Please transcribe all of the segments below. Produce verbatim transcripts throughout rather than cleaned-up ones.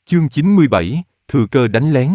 Chương chín mươi bảy, thừa cơ đánh lén.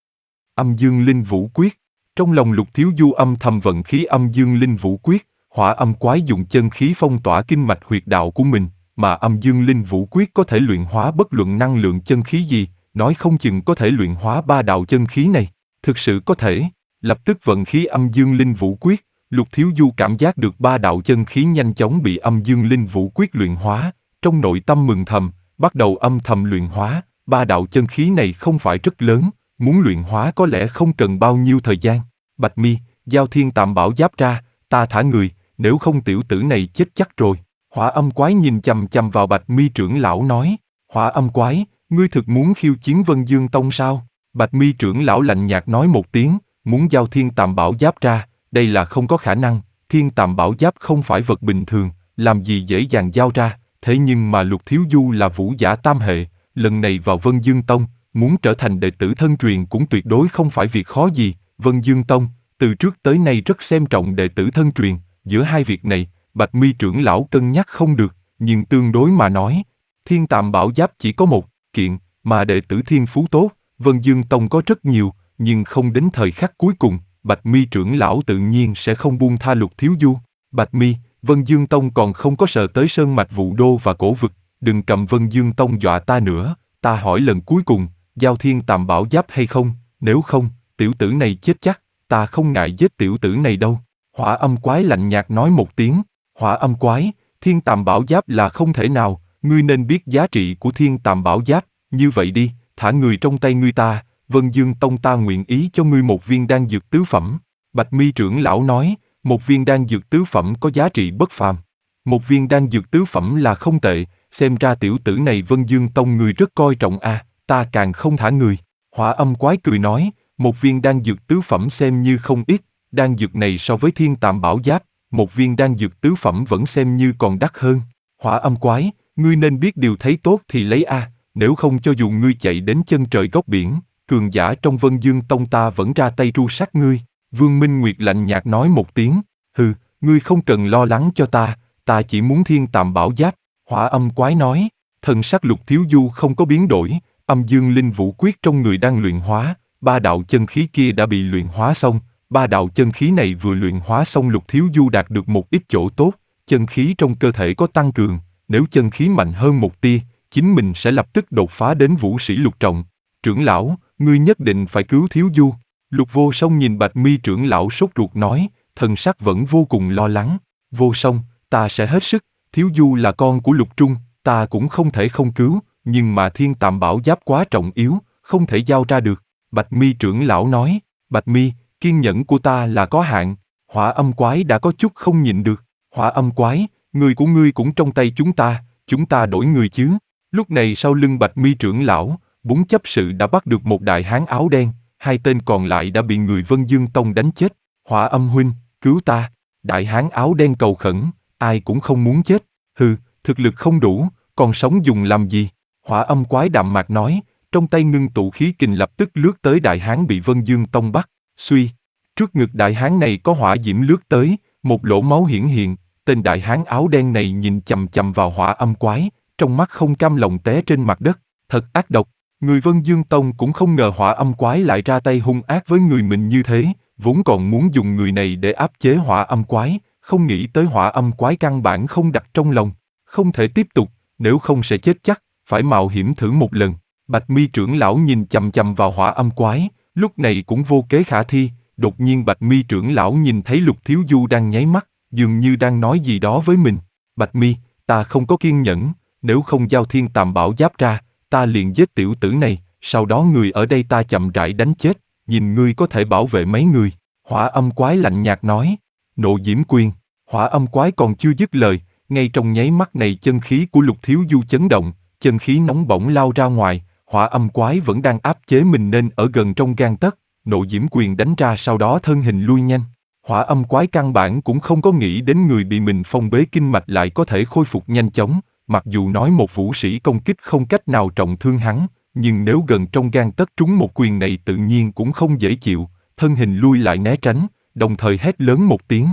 Âm dương linh vũ quyết. Trong lòng Lục Thiếu Du âm thầm vận khí âm dương linh vũ quyết, hỏa âm quái dùng chân khí phong tỏa kinh mạch huyệt đạo của mình, mà âm dương linh vũ quyết có thể luyện hóa bất luận năng lượng chân khí gì, nói không chừng có thể luyện hóa ba đạo chân khí này. Thực sự có thể. Lập tức vận khí âm dương linh vũ quyết, Lục Thiếu Du cảm giác được ba đạo chân khí nhanh chóng bị âm dương linh vũ quyết luyện hóa, trong nội tâm mừng thầm, bắt đầu âm thầm luyện hóa. Ba đạo chân khí này không phải rất lớn, muốn luyện hóa có lẽ không cần bao nhiêu thời gian. Bạch Mi, giao thiên tạm bảo giáp ra, ta thả người, nếu không tiểu tử này chết chắc rồi. Hỏa âm quái nhìn chằm chằm vào Bạch Mi trưởng lão nói, hỏa âm quái, ngươi thực muốn khiêu chiến Vân Dương Tông sao? Bạch Mi trưởng lão lạnh nhạt nói một tiếng, muốn giao thiên tạm bảo giáp ra, đây là không có khả năng, thiên tạm bảo giáp không phải vật bình thường, làm gì dễ dàng giao ra, thế nhưng mà Lục Thiếu Du là vũ giả tam hệ, lần này vào Vân Dương Tông, muốn trở thành đệ tử thân truyền cũng tuyệt đối không phải việc khó gì. Vân Dương Tông, từ trước tới nay rất xem trọng đệ tử thân truyền, giữa hai việc này, Bạch Mi trưởng lão cân nhắc không được, nhưng tương đối mà nói, thiên tạm bảo giáp chỉ có một kiện, mà đệ tử thiên phú tốt, Vân Dương Tông có rất nhiều, nhưng không đến thời khắc cuối cùng, Bạch Mi trưởng lão tự nhiên sẽ không buông tha Lục Thiếu Du. Bạch Mi, Vân Dương Tông còn không có sờ tới sơn mạch Vũ Đô và cổ vực, đừng cầm Vân Dương Tông dọa ta nữa, ta hỏi lần cuối cùng, giao thiên tạm bảo giáp hay không, nếu không, tiểu tử này chết chắc, ta không ngại giết tiểu tử này đâu. Hỏa âm quái lạnh nhạt nói một tiếng, hỏa âm quái, thiên tạm bảo giáp là không thể nào, ngươi nên biết giá trị của thiên tạm bảo giáp, như vậy đi, thả người trong tay ngươi ta, Vân Dương Tông ta nguyện ý cho ngươi một viên đan dược tứ phẩm. Bạch Mi trưởng lão nói, một viên đan dược tứ phẩm có giá trị bất phàm. Một viên đan dược tứ phẩm là không tệ, xem ra tiểu tử này Vân Dương Tông người rất coi trọng a, à, ta càng không thả người. Hỏa âm quái cười nói, một viên đan dược tứ phẩm xem như không ít, đan dược này so với thiên tạm bảo giáp, một viên đan dược tứ phẩm vẫn xem như còn đắt hơn. Hỏa âm quái, ngươi nên biết điều thấy tốt thì lấy a, à, nếu không cho dù ngươi chạy đến chân trời góc biển, cường giả trong Vân Dương Tông ta vẫn ra tay tru sát ngươi. Vương Minh Nguyệt lạnh nhạt nói một tiếng, hừ, ngươi không cần lo lắng cho ta, ta chỉ muốn thiên tạm bảo giáp. Hỏa âm quái nói, thần sắc Lục Thiếu Du không có biến đổi, âm dương linh vũ quyết trong người đang luyện hóa, ba đạo chân khí kia đã bị luyện hóa xong, ba đạo chân khí này vừa luyện hóa xong Lục Thiếu Du đạt được một ít chỗ tốt, chân khí trong cơ thể có tăng cường, nếu chân khí mạnh hơn một tia, chính mình sẽ lập tức đột phá đến vũ sĩ lục trọng. Trưởng lão, ngươi nhất định phải cứu Thiếu Du. Lục Vô Song nhìn Bạch Mi trưởng lão sốt ruột nói, thần sắc vẫn vô cùng lo lắng. Vô Song, ta sẽ hết sức, Thiếu Du là con của Lục Trung, ta cũng không thể không cứu, nhưng mà thiên tạm bảo giáp quá trọng yếu, không thể giao ra được. Bạch Mi trưởng lão nói, Bạch Mi, kiên nhẫn của ta là có hạn. Hỏa âm quái đã có chút không nhịn được. Hỏa âm quái, người của ngươi cũng trong tay chúng ta, chúng ta đổi người chứ. Lúc này sau lưng Bạch Mi trưởng lão, bốn chấp sự đã bắt được một đại hán áo đen, hai tên còn lại đã bị người Vân Dương Tông đánh chết. Hỏa âm huynh, cứu ta. Đại hán áo đen cầu khẩn, ai cũng không muốn chết. Hừ, thực lực không đủ, còn sống dùng làm gì? Hỏa âm quái đạm mạc nói, trong tay ngưng tụ khí kình lập tức lướt tới đại hán bị Vân Dương Tông bắt. Suy, trước ngực đại hán này có hỏa diễm lướt tới, một lỗ máu hiển hiện, tên đại hán áo đen này nhìn chằm chằm vào hỏa âm quái, trong mắt không cam lòng té trên mặt đất, thật ác độc. Người Vân Dương Tông cũng không ngờ hỏa âm quái lại ra tay hung ác với người mình như thế, vốn còn muốn dùng người này để áp chế hỏa âm quái, không nghĩ tới hỏa âm quái căn bản không đặt trong lòng, không thể tiếp tục, nếu không sẽ chết chắc, phải mạo hiểm thử một lần. Bạch Mi trưởng lão nhìn chằm chằm vào hỏa âm quái, lúc này cũng vô kế khả thi, đột nhiên Bạch Mi trưởng lão nhìn thấy Lục Thiếu Du đang nháy mắt, dường như đang nói gì đó với mình. Bạch Mi, ta không có kiên nhẫn, nếu không giao thiên tạm bảo giáp ra, ta liền giết tiểu tử này, sau đó người ở đây ta chậm rãi đánh chết, nhìn ngươi có thể bảo vệ mấy người. Hỏa âm quái lạnh nhạt nói, nộ diễm quyền. Hỏa âm quái còn chưa dứt lời, ngay trong nháy mắt này chân khí của Lục Thiếu Du chấn động, chân khí nóng bỏng lao ra ngoài, hỏa âm quái vẫn đang áp chế mình nên ở gần trong gang tấc, nộ diễm quyền đánh ra sau đó thân hình lui nhanh. Hỏa âm quái căn bản cũng không có nghĩ đến người bị mình phong bế kinh mạch lại có thể khôi phục nhanh chóng, mặc dù nói một vũ sĩ công kích không cách nào trọng thương hắn, nhưng nếu gần trong gang tấc trúng một quyền này tự nhiên cũng không dễ chịu, thân hình lui lại né tránh, đồng thời hét lớn một tiếng.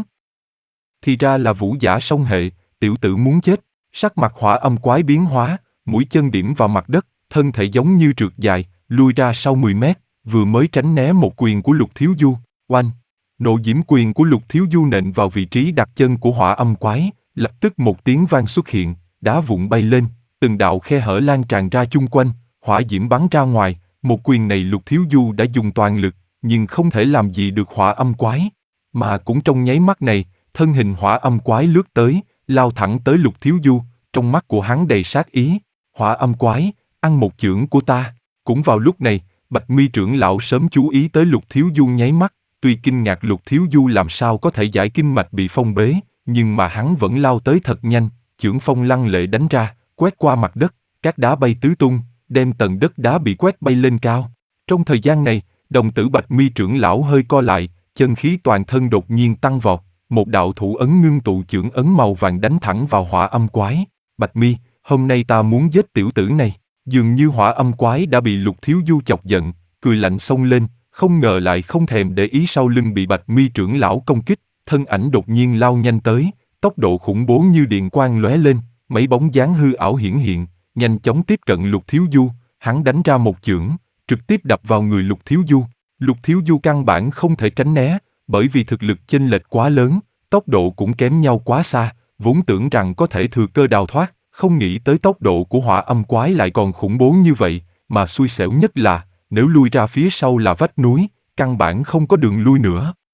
Thì ra là vũ giả song hệ, tiểu tử muốn chết. Sắc mặt hỏa âm quái biến hóa, mũi chân điểm vào mặt đất, thân thể giống như trượt dài, lui ra sau mười mét, vừa mới tránh né một quyền của Lục Thiếu Du. Oanh! Nộ diễm quyền của Lục Thiếu Du nện vào vị trí đặt chân của hỏa âm quái, lập tức một tiếng vang xuất hiện, đá vụn bay lên, từng đạo khe hở lan tràn ra chung quanh, hỏa diễm bắn ra ngoài, một quyền này Lục Thiếu Du đã dùng toàn lực, nhưng không thể làm gì được hỏa âm quái. Mà cũng trong nháy mắt này, thân hình hỏa âm quái lướt tới, lao thẳng tới Lục Thiếu Du, trong mắt của hắn đầy sát ý. Hỏa âm quái, ăn một chưởng của ta. Cũng vào lúc này, Bạch Mi trưởng lão sớm chú ý tới Lục Thiếu Du nháy mắt, tuy kinh ngạc Lục Thiếu Du làm sao có thể giải kinh mạch bị phong bế, nhưng mà hắn vẫn lao tới thật nhanh, chưởng phong lăng lệ đánh ra, quét qua mặt đất, các đá bay tứ tung, đem tầng đất đá bị quét bay lên cao. Trong thời gian này, đồng tử Bạch Mi trưởng lão hơi co lại, chân khí toàn thân đột nhiên tăng vọt, một đạo thủ ấn ngưng tụ chưởng ấn màu vàng đánh thẳng vào hỏa âm quái. Bạch Mi, hôm nay ta muốn giết tiểu tử này. Dường như hỏa âm quái đã bị Lục Thiếu Du chọc giận, cười lạnh xông lên, không ngờ lại không thèm để ý sau lưng bị Bạch Mi trưởng lão công kích, thân ảnh đột nhiên lao nhanh tới, tốc độ khủng bố như điện quang lóe lên, mấy bóng dáng hư ảo hiển hiện, nhanh chóng tiếp cận Lục Thiếu Du, hắn đánh ra một chưởng, trực tiếp đập vào người Lục Thiếu Du. Lục Thiếu Du căn bản không thể tránh né, bởi vì thực lực chênh lệch quá lớn, tốc độ cũng kém nhau quá xa, vốn tưởng rằng có thể thừa cơ đào thoát, không nghĩ tới tốc độ của hỏa âm quái lại còn khủng bố như vậy, mà xui xẻo nhất là, nếu lui ra phía sau là vách núi, căn bản không có đường lui nữa.